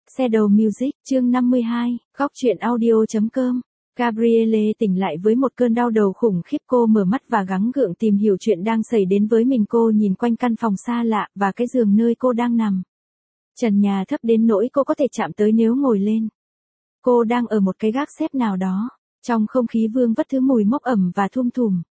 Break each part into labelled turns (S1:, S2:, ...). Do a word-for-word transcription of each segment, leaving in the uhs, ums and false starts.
S1: Shadow Music, chương năm mươi hai, góc truyện audio.com. Gabrielle tỉnh lại với một cơn đau đầu khủng khiếp, cô mở mắt và gắng gượng tìm hiểu chuyện đang xảy đến với mình. Cô nhìn quanh căn phòng xa lạ và cái giường nơi cô đang nằm. Trần nhà thấp đến nỗi cô có thể chạm tới nếu ngồi lên. Cô đang ở một cái gác xếp nào đó, trong không khí vương vất thứ mùi mốc ẩm và thum thùm.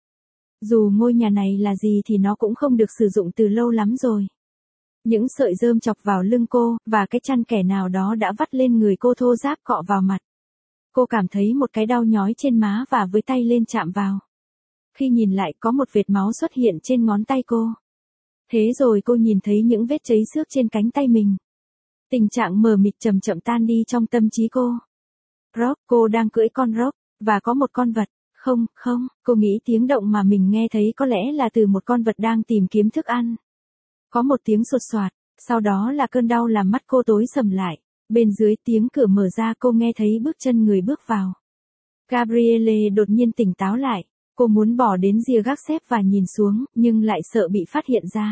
S1: Dù ngôi nhà này là gì thì nó cũng không được sử dụng từ lâu lắm rồi. Những sợi rơm chọc vào lưng cô, và cái chăn kẻ nào đó đã vắt lên người cô thô ráp cọ vào mặt. Cô cảm thấy một cái đau nhói trên má và với tay lên chạm vào. Khi nhìn lại có một vệt máu xuất hiện trên ngón tay cô. Thế rồi cô nhìn thấy những vết cháy xước trên cánh tay mình. Tình trạng mờ mịt chậm chậm tan đi trong tâm trí cô. Rock, cô đang cưỡi con rock, và có một con vật. Không, không, cô nghĩ tiếng động mà mình nghe thấy có lẽ là từ một con vật đang tìm kiếm thức ăn. Có một tiếng sột soạt, sau đó là cơn đau làm mắt cô tối sầm lại. Bên dưới tiếng cửa mở ra, cô nghe thấy bước chân người bước vào. Gabrielle đột nhiên tỉnh táo lại. Cô muốn bỏ đến rìa gác xếp và nhìn xuống, nhưng lại sợ bị phát hiện ra.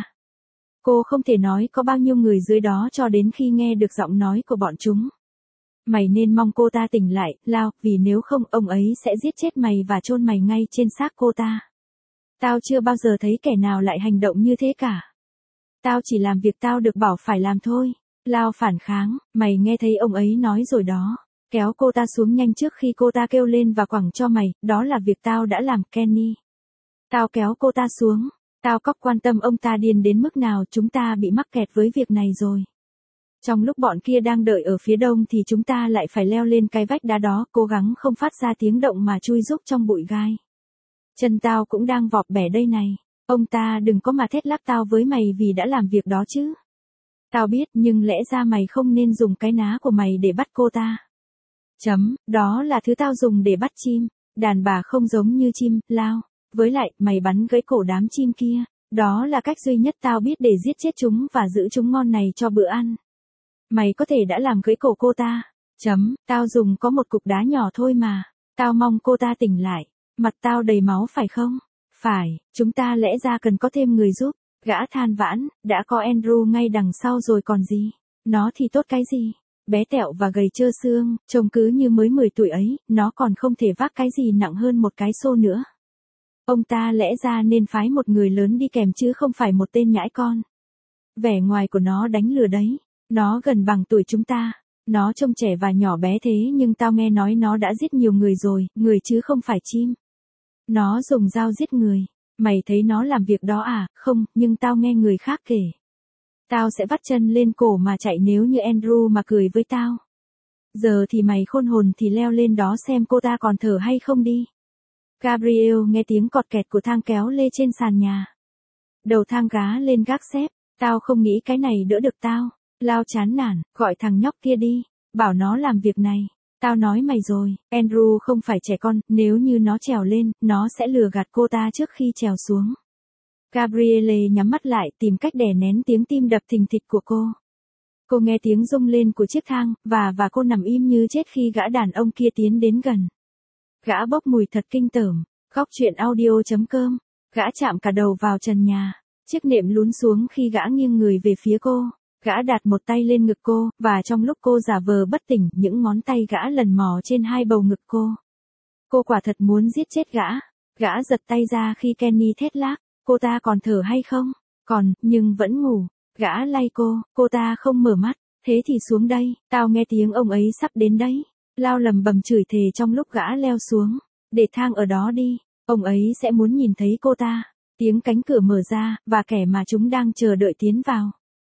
S1: Cô không thể nói có bao nhiêu người dưới đó cho đến khi nghe được giọng nói của bọn chúng. Mày nên mong cô ta tỉnh lại, Lao, vì nếu không ông ấy sẽ giết chết mày và chôn mày ngay trên xác cô ta. Tao chưa bao giờ thấy kẻ nào lại hành động như thế cả. Tao chỉ làm việc tao được bảo phải làm thôi. Lao phản kháng, mày nghe thấy ông ấy nói rồi đó. Kéo cô ta xuống nhanh trước khi cô ta kêu lên và quẳng cho mày, đó là việc tao đã làm, Kenny. Tao kéo cô ta xuống. Tao có quan tâm ông ta điên đến mức nào, chúng ta bị mắc kẹt với việc này rồi. Trong lúc bọn kia đang đợi ở phía đông thì chúng ta lại phải leo lên cái vách đá đó, cố gắng không phát ra tiếng động mà chui rúc trong bụi gai. Chân tao cũng đang vọt bẻ đây này. Ông ta đừng có mà thét lác tao với mày vì đã làm việc đó chứ. Tao biết, nhưng lẽ ra mày không nên dùng cái ná của mày để bắt cô ta. Chấm, đó là thứ tao dùng để bắt chim. Đàn bà không giống như chim, Lao. Với lại, mày bắn gãy cổ đám chim kia. Đó là cách duy nhất tao biết để giết chết chúng và giữ chúng ngon này cho bữa ăn. Mày có thể đã làm gãy cổ cô ta. Chấm, tao dùng có một cục đá nhỏ thôi mà. Tao mong cô ta tỉnh lại. Mặt tao đầy máu phải không? Phải, chúng ta lẽ ra cần có thêm người giúp. Gã than vãn, đã có Andrew ngay đằng sau rồi còn gì. Nó thì tốt cái gì? Bé tẹo và gầy trơ xương, trông cứ như mới mười tuổi ấy, nó còn không thể vác cái gì nặng hơn một cái xô nữa. Ông ta lẽ ra nên phái một người lớn đi kèm chứ không phải một tên nhãi con. Vẻ ngoài của nó đánh lừa đấy. Nó gần bằng tuổi chúng ta. Nó trông trẻ và nhỏ bé thế nhưng tao nghe nói nó đã giết nhiều người rồi, người chứ không phải chim. Nó dùng dao giết người. Mày thấy nó làm việc đó à? Không, nhưng tao nghe người khác kể. Tao sẽ vắt chân lên cổ mà chạy nếu như Andrew mà cười với tao. Giờ thì mày khôn hồn thì leo lên đó xem cô ta còn thở hay không đi. Gabriel nghe tiếng cọt kẹt của thang kéo lê trên sàn nhà. Đầu thang gá lên gác xếp. Tao không nghĩ cái này đỡ được tao. Lao chán nản, gọi thằng nhóc kia đi. Bảo nó làm việc này. Tao nói mày rồi, Andrew không phải trẻ con, nếu như nó trèo lên, nó sẽ lừa gạt cô ta trước khi trèo xuống. Gabrielle nhắm mắt lại tìm cách đè nén tiếng tim đập thình thịch của cô. Cô nghe tiếng rung lên của chiếc thang, và và cô nằm im như chết khi gã đàn ông kia tiến đến gần. Gã bốc mùi thật kinh tởm, góc truyện audio.com. Gã chạm cả đầu vào trần nhà, chiếc nệm lún xuống khi gã nghiêng người về phía cô. Gã đặt một tay lên ngực cô, và trong lúc cô giả vờ bất tỉnh, những ngón tay gã lần mò trên hai bầu ngực cô. Cô quả thật muốn giết chết gã. Gã giật tay ra khi Kenny thét lác, cô ta còn thở hay không? Còn, nhưng vẫn ngủ. Gã lay cô, cô ta không mở mắt. Thế thì xuống đây, tao nghe tiếng ông ấy sắp đến đấy. Lao lầm bầm chửi thề trong lúc gã leo xuống. Để thang ở đó đi, ông ấy sẽ muốn nhìn thấy cô ta. Tiếng cánh cửa mở ra, và kẻ mà chúng đang chờ đợi tiến vào.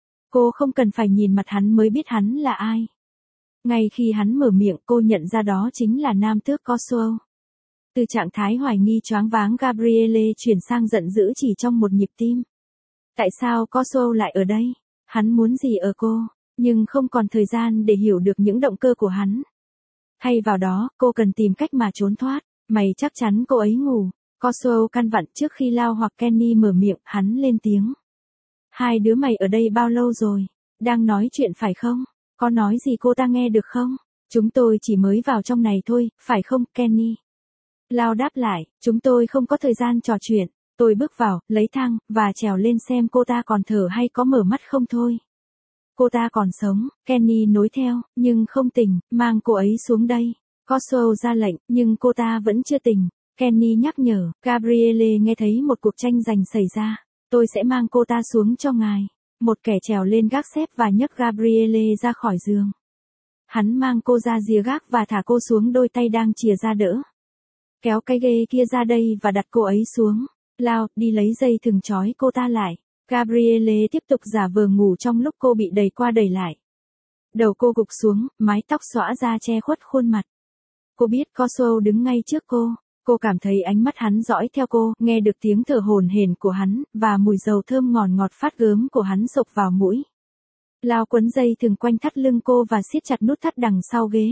S1: Cô không cần phải nhìn mặt hắn mới biết hắn là ai. Ngay khi hắn mở miệng, cô nhận ra đó chính là nam tước Coswell. Từ trạng thái hoài nghi choáng váng, Gabrielle chuyển sang giận dữ chỉ trong một nhịp tim. Tại sao Coswell lại ở đây? Hắn muốn gì ở cô? Nhưng không còn thời gian để hiểu được những động cơ của hắn. Thay vào đó, cô cần tìm cách mà trốn thoát. Mày chắc chắn cô ấy ngủ. Coswell căn vặn trước khi Lao hoặc Kenny mở miệng, hắn lên tiếng. Hai đứa mày ở đây bao lâu rồi? Đang nói chuyện phải không? Có nói gì cô ta nghe được không? Chúng tôi chỉ mới vào trong này thôi, phải không, Kenny? Lao đáp lại, chúng tôi không có thời gian trò chuyện. Tôi bước vào, lấy thang, và trèo lên xem cô ta còn thở hay có mở mắt không thôi. cô ta còn sống, Kenny nối theo, nhưng không tỉnh, mang cô ấy xuống đây. Coswell ra lệnh, nhưng cô ta vẫn chưa tỉnh. Kenny nhắc nhở, Gabrielle nghe thấy một cuộc tranh giành xảy ra. Tôi sẽ mang cô ta xuống cho ngài. Một kẻ trèo lên gác xếp và nhấc Gabrielle ra khỏi giường. Hắn mang cô ra rìa gác và thả cô xuống đôi tay đang chìa ra đỡ. Kéo cái ghế kia ra đây và đặt cô ấy xuống. Lao, đi lấy dây thừng trói cô ta lại. Gabrielle tiếp tục giả vờ ngủ trong lúc cô bị đẩy qua đẩy lại. Đầu cô gục xuống, mái tóc xõa ra che khuất khuôn mặt. Cô biết Coswell đứng ngay trước cô. Cô cảm thấy ánh mắt hắn dõi theo cô, nghe được tiếng thở hổn hển của hắn, và mùi dầu thơm ngọt ngọt phát gớm của hắn xộc vào mũi. Lao quấn dây thừng quanh thắt lưng cô và siết chặt nút thắt đằng sau ghế.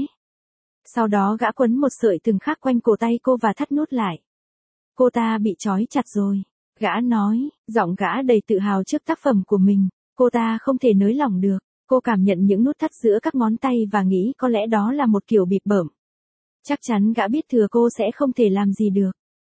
S1: Sau đó gã quấn một sợi thừng khác quanh cổ tay cô và thắt nút lại. Cô ta bị trói chặt rồi. Gã nói, giọng gã đầy tự hào trước tác phẩm của mình. Cô ta không thể nới lỏng được. Cô cảm nhận những nút thắt giữa các ngón tay và nghĩ có lẽ đó là một kiểu bịp bợm. Chắc chắn gã biết thừa cô sẽ không thể làm gì được.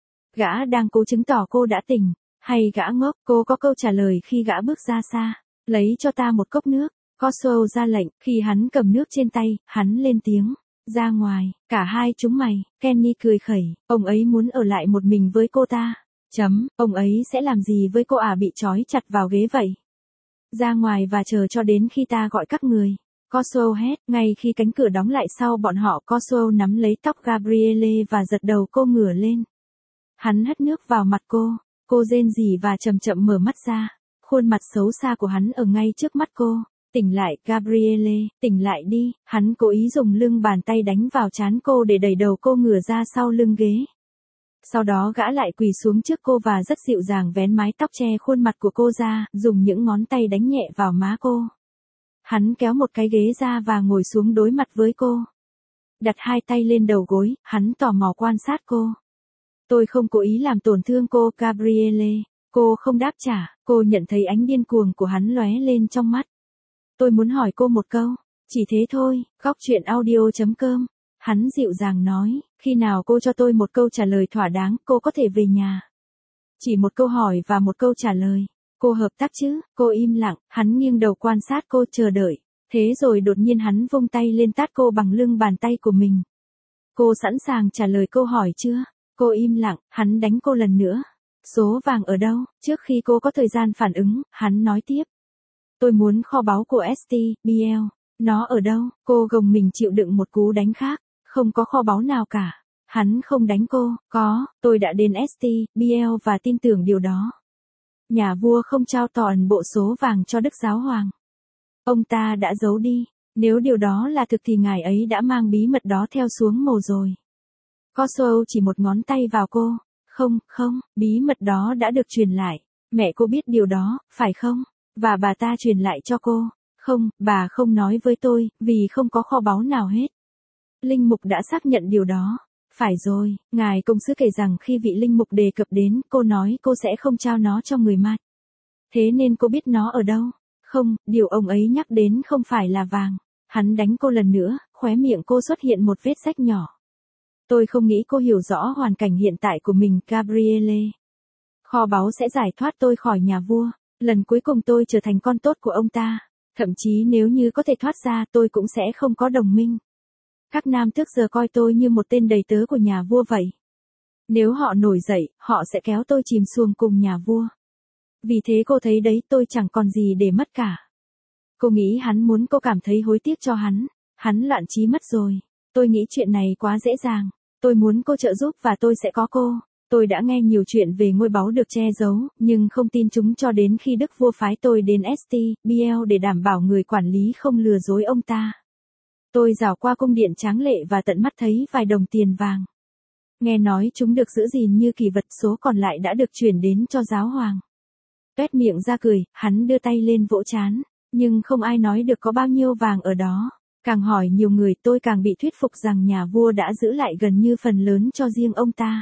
S1: Gã đang cố chứng tỏ cô đã tỉnh, hay gã ngốc. Cô có câu trả lời khi gã bước ra xa. Lấy cho ta một cốc nước. Coswell ra lệnh, khi hắn cầm nước trên tay, hắn lên tiếng. Ra ngoài, cả hai chúng mày. Kenny cười khẩy, ông ấy muốn ở lại một mình với cô ta. Chấm, ông ấy sẽ làm gì với cô à bị trói chặt vào ghế vậy? Ra ngoài và chờ cho đến khi ta gọi các người. Coswell hét, ngay khi cánh cửa đóng lại sau bọn họ, Coswell nắm lấy tóc Gabrielle và giật đầu cô ngửa lên. Hắn hất nước vào mặt cô, cô rên rỉ và chậm chậm mở mắt ra. Khuôn mặt xấu xa của hắn ở ngay trước mắt cô. Tỉnh lại, Gabrielle, tỉnh lại đi. Hắn cố ý dùng lưng bàn tay đánh vào trán cô để đẩy đầu cô ngửa ra sau lưng ghế. Sau đó gã lại quỳ xuống trước cô và rất dịu dàng vén mái tóc che khuôn mặt của cô ra, dùng những ngón tay đánh nhẹ vào má cô. Hắn kéo một cái ghế ra và ngồi xuống đối mặt với cô. Đặt hai tay lên đầu gối, hắn tò mò quan sát cô. Tôi không cố ý làm tổn thương cô, Gabrielle. Cô không đáp trả, cô nhận thấy ánh điên cuồng của hắn lóe lên trong mắt. Tôi muốn hỏi cô một câu, chỉ thế thôi. Góc truyện audio chấm com. Hắn dịu dàng nói, khi nào cô cho tôi một câu trả lời thỏa đáng, cô có thể về nhà. Chỉ một câu hỏi và một câu trả lời. Cô hợp tác chứ? Cô im lặng, hắn nghiêng đầu quan sát cô chờ đợi. Thế rồi đột nhiên hắn vung tay lên tát cô bằng lưng bàn tay của mình. Cô sẵn sàng trả lời câu hỏi chưa? Cô im lặng, hắn đánh cô lần nữa. Số vàng ở đâu? Trước khi cô có thời gian phản ứng, hắn nói tiếp. Tôi muốn kho báu của ét tê, bê lờ. Nó ở đâu? Cô gồng mình chịu đựng một cú đánh khác. Không có kho báu nào cả. Hắn không đánh cô. Có, tôi đã đến ét tê, bê lờ và tin tưởng điều đó. Nhà vua không trao toàn bộ số vàng cho Đức Giáo Hoàng. Ông ta đã giấu đi. Nếu điều đó là thực thì ngài ấy đã mang bí mật đó theo xuống mồ rồi. Coswell chỉ một ngón tay vào cô. Không, không, bí mật đó đã được truyền lại. Mẹ cô biết điều đó, phải không? Và bà ta truyền lại cho cô. Không, bà không nói với tôi, vì không có kho báu nào hết. Linh mục đã xác nhận điều đó. Phải rồi, ngài công sứ kể rằng khi vị linh mục đề cập đến, cô nói cô sẽ không trao nó cho người ma. Thế nên cô biết nó ở đâu? Không, điều ông ấy nhắc đến không phải là vàng. Hắn đánh cô lần nữa, khóe miệng cô xuất hiện một vết rách nhỏ. Tôi không nghĩ cô hiểu rõ hoàn cảnh hiện tại của mình, Gabrielle. Kho báu sẽ giải thoát tôi khỏi nhà vua. Lần cuối cùng tôi trở thành con tốt của ông ta. Thậm chí nếu như có thể thoát ra tôi cũng sẽ không có đồng minh. Các nam tước giờ coi tôi như một tên đầy tớ của nhà vua vậy. Nếu họ nổi dậy, họ sẽ kéo tôi chìm xuồng cùng nhà vua. Vì thế cô thấy đấy, tôi chẳng còn gì để mất cả. Cô nghĩ hắn muốn cô cảm thấy hối tiếc cho hắn. Hắn loạn trí mất rồi. Tôi nghĩ chuyện này quá dễ dàng. Tôi muốn cô trợ giúp và tôi sẽ có cô. Tôi đã nghe nhiều chuyện về ngôi báu được che giấu, nhưng không tin chúng cho đến khi đức vua phái tôi đến ét tê, bê lờ để đảm bảo người quản lý không lừa dối ông ta. Tôi dạo qua cung điện tráng lệ và tận mắt thấy vài đồng tiền vàng. Nghe nói chúng được giữ gìn như kỷ vật, số còn lại đã được chuyển đến cho giáo hoàng. Tuét miệng ra cười, hắn đưa tay lên vỗ trán, nhưng không ai nói được có bao nhiêu vàng ở đó. Càng hỏi nhiều người tôi càng bị thuyết phục rằng nhà vua đã giữ lại gần như phần lớn cho riêng ông ta.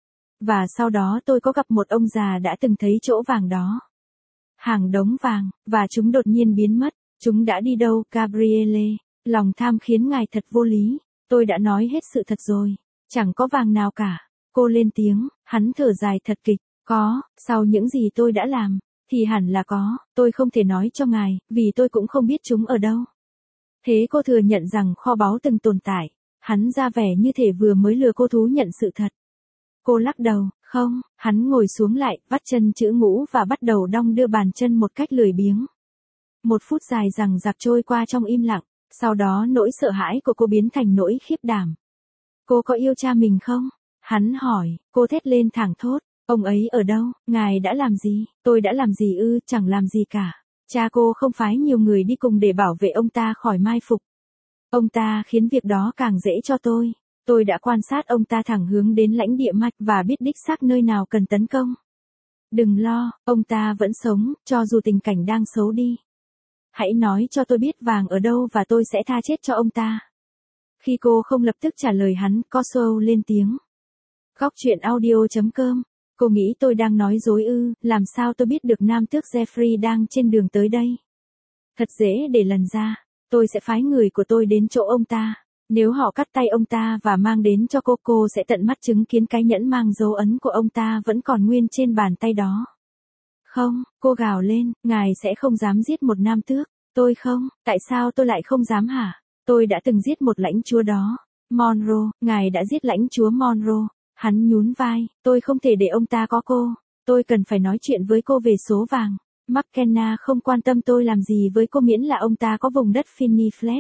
S1: Và sau đó tôi có gặp một ông già đã từng thấy chỗ vàng đó. Hàng đống vàng, và chúng đột nhiên biến mất. Chúng đã đi đâu, Gabrielle? Lòng tham khiến ngài thật vô lý. Tôi đã nói hết sự thật rồi. Chẳng có vàng nào cả. Cô lên tiếng, hắn thở dài thật kịch. Có, sau những gì tôi đã làm. Thì hẳn là có, tôi không thể nói cho ngài, vì tôi cũng không biết chúng ở đâu. Thế cô thừa nhận rằng kho báu từng tồn tại. Hắn ra vẻ như thể vừa mới lừa cô thú nhận sự thật. Cô lắc đầu, không, hắn ngồi xuống lại, vắt chân chữ ngũ và bắt đầu đong đưa bàn chân một cách lười biếng. Một phút dài rằng giặc trôi qua trong im lặng, sau đó nỗi sợ hãi của cô biến thành nỗi khiếp đảm. Cô có yêu cha mình không? Hắn hỏi, cô thét lên thảng thốt, ông ấy ở đâu, ngài đã làm gì, tôi đã làm gì ư, chẳng làm gì cả. Cha cô không phái nhiều người đi cùng để bảo vệ ông ta khỏi mai phục. Ông ta khiến việc đó càng dễ cho tôi. Tôi đã quan sát ông ta thẳng hướng đến lãnh địa mạch và biết đích xác nơi nào cần tấn công. Đừng lo, ông ta vẫn sống, cho dù tình cảnh đang xấu đi. Hãy nói cho tôi biết vàng ở đâu và tôi sẽ tha chết cho ông ta. Khi cô không lập tức trả lời hắn, Coswell lên tiếng. Góc truyện audio chấm com. Cô nghĩ tôi đang nói dối ư, làm sao tôi biết được nam tước Jeffrey đang trên đường tới đây? Thật dễ để lần ra, tôi sẽ phái người của tôi đến chỗ ông ta. Nếu họ cắt tay ông ta và mang đến cho cô, cô sẽ tận mắt chứng kiến cái nhẫn mang dấu ấn của ông ta vẫn còn nguyên trên bàn tay đó. Không, cô gào lên, ngài sẽ không dám giết một nam tước. Tôi không, tại sao tôi lại không dám hả? Tôi đã từng giết một lãnh chúa đó. Monroe, ngài đã giết lãnh chúa Monroe. Hắn nhún vai, tôi không thể để ông ta có cô. Tôi cần phải nói chuyện với cô về số vàng. McKenna không quan tâm tôi làm gì với cô miễn là ông ta có vùng đất Finney Flat.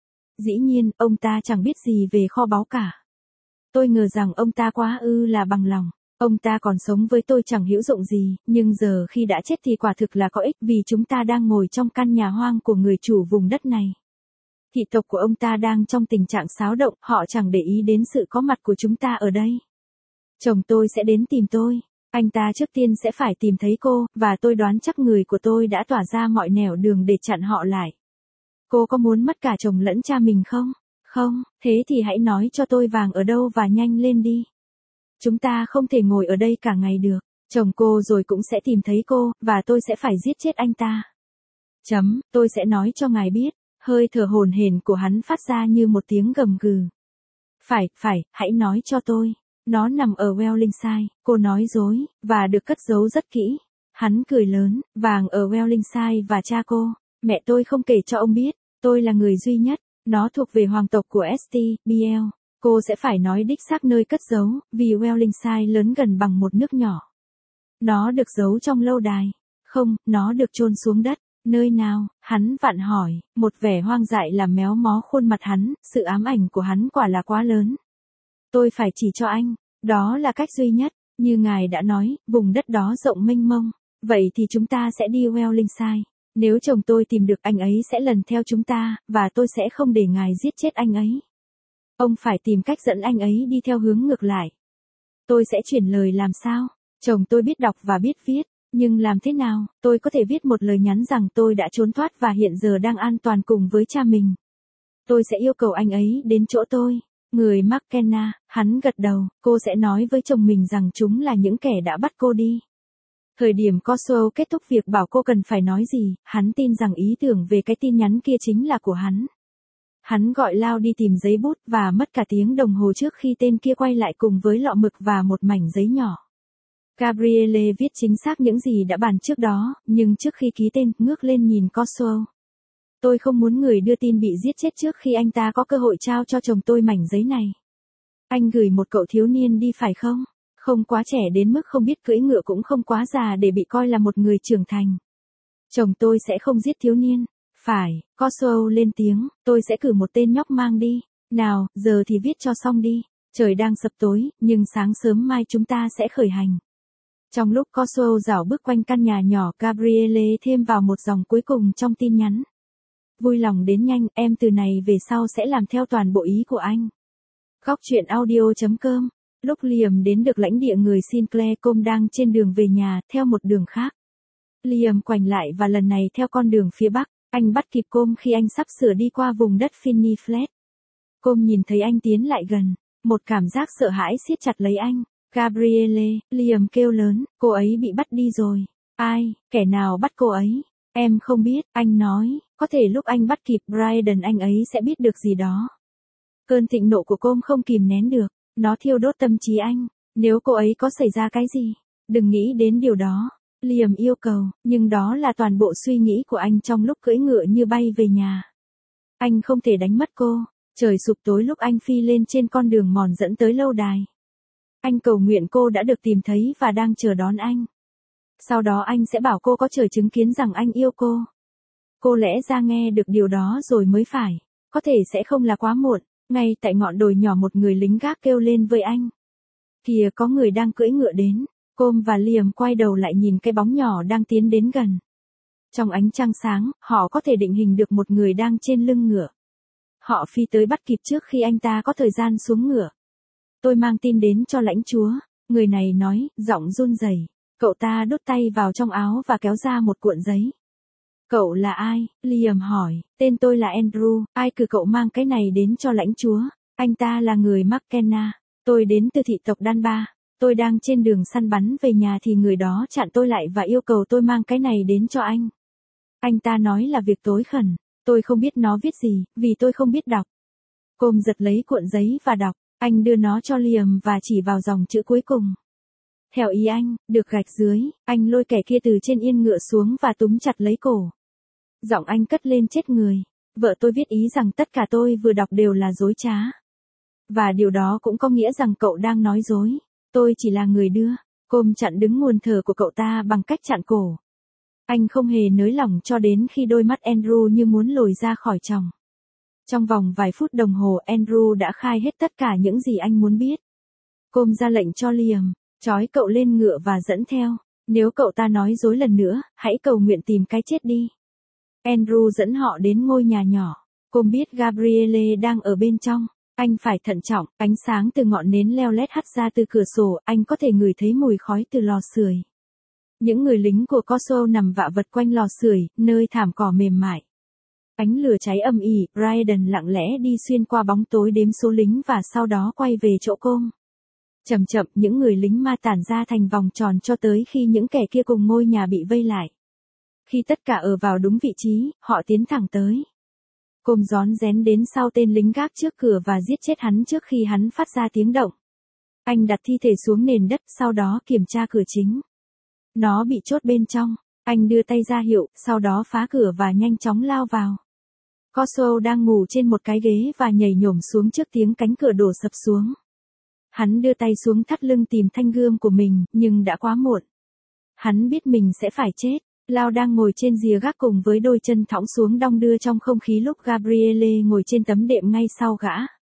S1: Dĩ nhiên, ông ta chẳng biết gì về kho báu cả. Tôi ngờ rằng ông ta quá ư là bằng lòng. Ông ta còn sống với tôi chẳng hữu dụng gì, nhưng giờ khi đã chết thì quả thực là có ích vì chúng ta đang ngồi trong căn nhà hoang của người chủ vùng đất này. Thị tộc của ông ta đang trong tình trạng xáo động, họ chẳng để ý đến sự có mặt của chúng ta ở đây. Chồng tôi sẽ đến tìm tôi. Anh ta trước tiên sẽ phải tìm thấy cô, và tôi đoán chắc người của tôi đã tỏa ra mọi nẻo đường để chặn họ lại. Cô có muốn mất cả chồng lẫn cha mình không? Không, thế thì hãy nói cho tôi vàng ở đâu và nhanh lên đi. Chúng ta không thể ngồi ở đây cả ngày được. Chồng cô rồi cũng sẽ tìm thấy cô, và tôi sẽ phải giết chết anh ta. Chấm, tôi sẽ nói cho ngài biết. Hơi thở hổn hển của hắn phát ra như một tiếng gầm gừ. Phải, phải, hãy nói cho tôi. Nó nằm ở Wellingside, cô nói dối, và được cất giấu rất kỹ. Hắn cười lớn, vàng ở Wellingside và cha cô. Mẹ tôi không kể cho ông biết, tôi là người duy nhất. Nó thuộc về hoàng tộc của ét tê, bê lờ. Cô sẽ phải nói đích xác nơi cất giấu, vì Wellingside lớn gần bằng một nước nhỏ. Nó được giấu trong lâu đài. Không, nó được chôn xuống đất. Nơi nào? Hắn vặn hỏi, một vẻ hoang dại làm méo mó khuôn mặt hắn, sự ám ảnh của hắn quả là quá lớn. Tôi phải chỉ cho anh, đó là cách duy nhất, như ngài đã nói, vùng đất đó rộng mênh mông, vậy thì chúng ta sẽ đi Wellingside. Nếu chồng tôi tìm được anh ấy sẽ lần theo chúng ta, và tôi sẽ không để ngài giết chết anh ấy. Ông phải tìm cách dẫn anh ấy đi theo hướng ngược lại. Tôi sẽ chuyển lời làm sao? Chồng tôi biết đọc và biết viết, nhưng làm thế nào, tôi có thể viết một lời nhắn rằng tôi đã trốn thoát và hiện giờ đang an toàn cùng với cha mình. Tôi sẽ yêu cầu anh ấy đến chỗ tôi. Người McKenna, hắn gật đầu, cô sẽ nói với chồng mình rằng chúng là những kẻ đã bắt cô đi. Thời điểm Coswell kết thúc việc bảo cô cần phải nói gì, hắn tin rằng ý tưởng về cái tin nhắn kia chính là của hắn. Hắn gọi Lao đi tìm giấy bút và mất cả tiếng đồng hồ trước khi tên kia quay lại cùng với lọ mực và một mảnh giấy nhỏ. Gabrielle viết chính xác những gì đã bàn trước đó, nhưng trước khi ký tên, ngước lên nhìn Coswell. Tôi không muốn người đưa tin bị giết chết trước khi anh ta có cơ hội trao cho chồng tôi mảnh giấy này. Anh gửi một cậu thiếu niên đi phải không? Không quá trẻ đến mức không biết cưỡi ngựa cũng không quá già để bị coi là một người trưởng thành. Chồng tôi sẽ không giết thiếu niên. Phải, Coswell lên tiếng, tôi sẽ cử một tên nhóc mang đi. Nào, giờ thì viết cho xong đi. Trời đang sập tối, nhưng sáng sớm mai chúng ta sẽ khởi hành. Trong lúc Coswell dạo bước quanh căn nhà nhỏ, Gabrielle thêm vào một dòng cuối cùng trong tin nhắn. Vui lòng đến nhanh, em từ này về sau sẽ làm theo toàn bộ ý của anh. Góc truyện audio chấm com. Lúc Liam đến được lãnh địa người Sinclair, Com đang trên đường về nhà, theo một đường khác. Liam quành lại và lần này theo con đường phía bắc, anh bắt kịp Com khi anh sắp sửa đi qua vùng đất Finney Flat. Com nhìn thấy anh tiến lại gần, một cảm giác sợ hãi siết chặt lấy anh. Gabrielle, Liam kêu lớn, cô ấy bị bắt đi rồi. Ai, kẻ nào bắt cô ấy? Em không biết, anh nói, có thể lúc anh bắt kịp Brydon anh ấy sẽ biết được gì đó. Cơn thịnh nộ của Com không kìm nén được, nó thiêu đốt tâm trí anh. Nếu cô ấy có xảy ra cái gì, đừng nghĩ đến điều đó. Liam yêu cầu, nhưng đó là toàn bộ suy nghĩ của anh trong lúc cưỡi ngựa như bay về nhà. Anh không thể đánh mất cô. Trời sụp tối lúc anh phi lên trên con đường mòn dẫn tới lâu đài. Anh cầu nguyện cô đã được tìm thấy và đang chờ đón anh. Sau đó anh sẽ bảo cô có trời chứng kiến rằng anh yêu cô. Cô lẽ ra nghe được điều đó rồi mới phải. Có thể sẽ không là quá muộn. Ngay tại ngọn đồi nhỏ một người lính gác kêu lên với anh. Kìa có người đang cưỡi ngựa đến. Cô và Liam quay đầu lại nhìn cái bóng nhỏ đang tiến đến gần. Trong ánh trăng sáng, họ có thể định hình được một người đang trên lưng ngựa. Họ phi tới bắt kịp trước khi anh ta có thời gian xuống ngựa. Tôi mang tin đến cho lãnh chúa. Người này nói, giọng run rẩy. Cậu ta đút tay vào trong áo và kéo ra một cuộn giấy. Cậu là ai? Liam hỏi. Tên tôi là Andrew. Ai cử cậu mang cái này đến cho lãnh chúa? Anh ta là người McKenna. Tôi đến từ thị tộc Dunbar. Tôi đang trên đường săn bắn về nhà thì người đó chặn tôi lại và yêu cầu tôi mang cái này đến cho anh. Anh ta nói là việc tối khẩn. Tôi không biết nó viết gì, vì tôi không biết đọc. Cô giật lấy cuộn giấy và đọc. Anh đưa nó cho Liam và chỉ vào dòng chữ cuối cùng. Theo ý anh, được gạch dưới, anh lôi kẻ kia từ trên yên ngựa xuống và túm chặt lấy cổ. Giọng anh cất lên chết người. Vợ tôi viết ý rằng tất cả tôi vừa đọc đều là dối trá. Và điều đó cũng có nghĩa rằng cậu đang nói dối. Tôi chỉ là người đưa. Cô chặn đứng nguồn thở của cậu ta bằng cách chặn cổ. Anh không hề nới lỏng cho đến khi đôi mắt Andrew như muốn lồi ra khỏi tròng. Trong vòng vài phút đồng hồ Andrew đã khai hết tất cả những gì anh muốn biết. Cô ra lệnh cho Liam, trói cậu lên ngựa và dẫn theo. Nếu cậu ta nói dối lần nữa, hãy cầu nguyện tìm cái chết đi. Andrew dẫn họ đến ngôi nhà nhỏ. Cô biết Gabrielle đang ở bên trong. Anh phải thận trọng, ánh sáng từ ngọn nến leo lét hắt ra từ cửa sổ, anh có thể ngửi thấy mùi khói từ lò sưởi. Những người lính của Corso nằm vạ vật quanh lò sưởi, nơi thảm cỏ mềm mại. Ánh lửa cháy âm ỉ, Brydon lặng lẽ đi xuyên qua bóng tối đếm số lính và sau đó quay về chỗ cô. Chậm chậm những người lính ma tản ra thành vòng tròn cho tới khi những kẻ kia cùng ngôi nhà bị vây lại. Khi tất cả ở vào đúng vị trí, họ tiến thẳng tới. Cô rón rén đến sau tên lính gác trước cửa và giết chết hắn trước khi hắn phát ra tiếng động. Anh đặt thi thể xuống nền đất, sau đó kiểm tra cửa chính. Nó bị chốt bên trong. Anh đưa tay ra hiệu, sau đó phá cửa và nhanh chóng lao vào. Corso đang ngủ trên một cái ghế và nhảy nhổm xuống trước tiếng cánh cửa đổ sập xuống. Hắn đưa tay xuống thắt lưng tìm thanh gươm của mình, nhưng đã quá muộn. Hắn biết mình sẽ phải chết. Lao đang ngồi trên rìa gác cùng với đôi chân thõng xuống đong đưa trong không khí lúc Gabrielle ngồi trên tấm đệm ngay sau gã.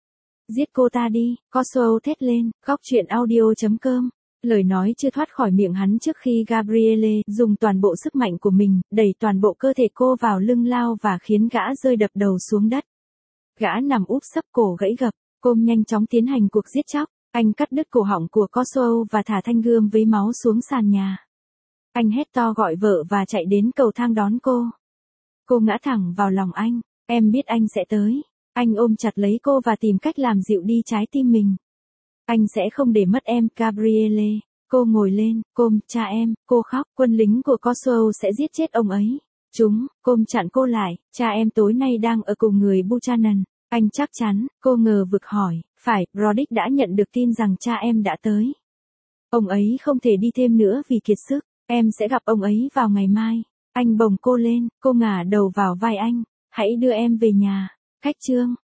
S1: Giết cô ta đi, Corso thét lên, góc truyện audio chấm com. Lời nói chưa thoát khỏi miệng hắn trước khi Gabrielle dùng toàn bộ sức mạnh của mình, đẩy toàn bộ cơ thể cô vào lưng lao và khiến gã rơi đập đầu xuống đất. Gã nằm úp sấp cổ gãy gập, cô nhanh chóng tiến hành cuộc giết chóc. Anh cắt đứt cổ họng của Corso và thả thanh gươm với máu xuống sàn nhà. Anh hét to gọi vợ và chạy đến cầu thang đón cô. Cô ngã thẳng vào lòng anh. Em biết anh sẽ tới. Anh ôm chặt lấy cô và tìm cách làm dịu đi trái tim mình. Anh sẽ không để mất em, Gabrielle. Cô ngồi lên, côm, cha em, cô khóc. Quân lính của Corso sẽ giết chết ông ấy. Chúng, côm chặn cô lại. Cha em tối nay đang ở cùng người Buchanan. Anh chắc chắn, cô ngờ vực hỏi. Phải, Roddick đã nhận được tin rằng cha em đã tới. Ông ấy không thể đi thêm nữa vì kiệt sức. Em sẽ gặp ông ấy vào ngày mai. Anh bồng cô lên, cô ngả đầu vào vai anh. Hãy đưa em về nhà. Cách chương.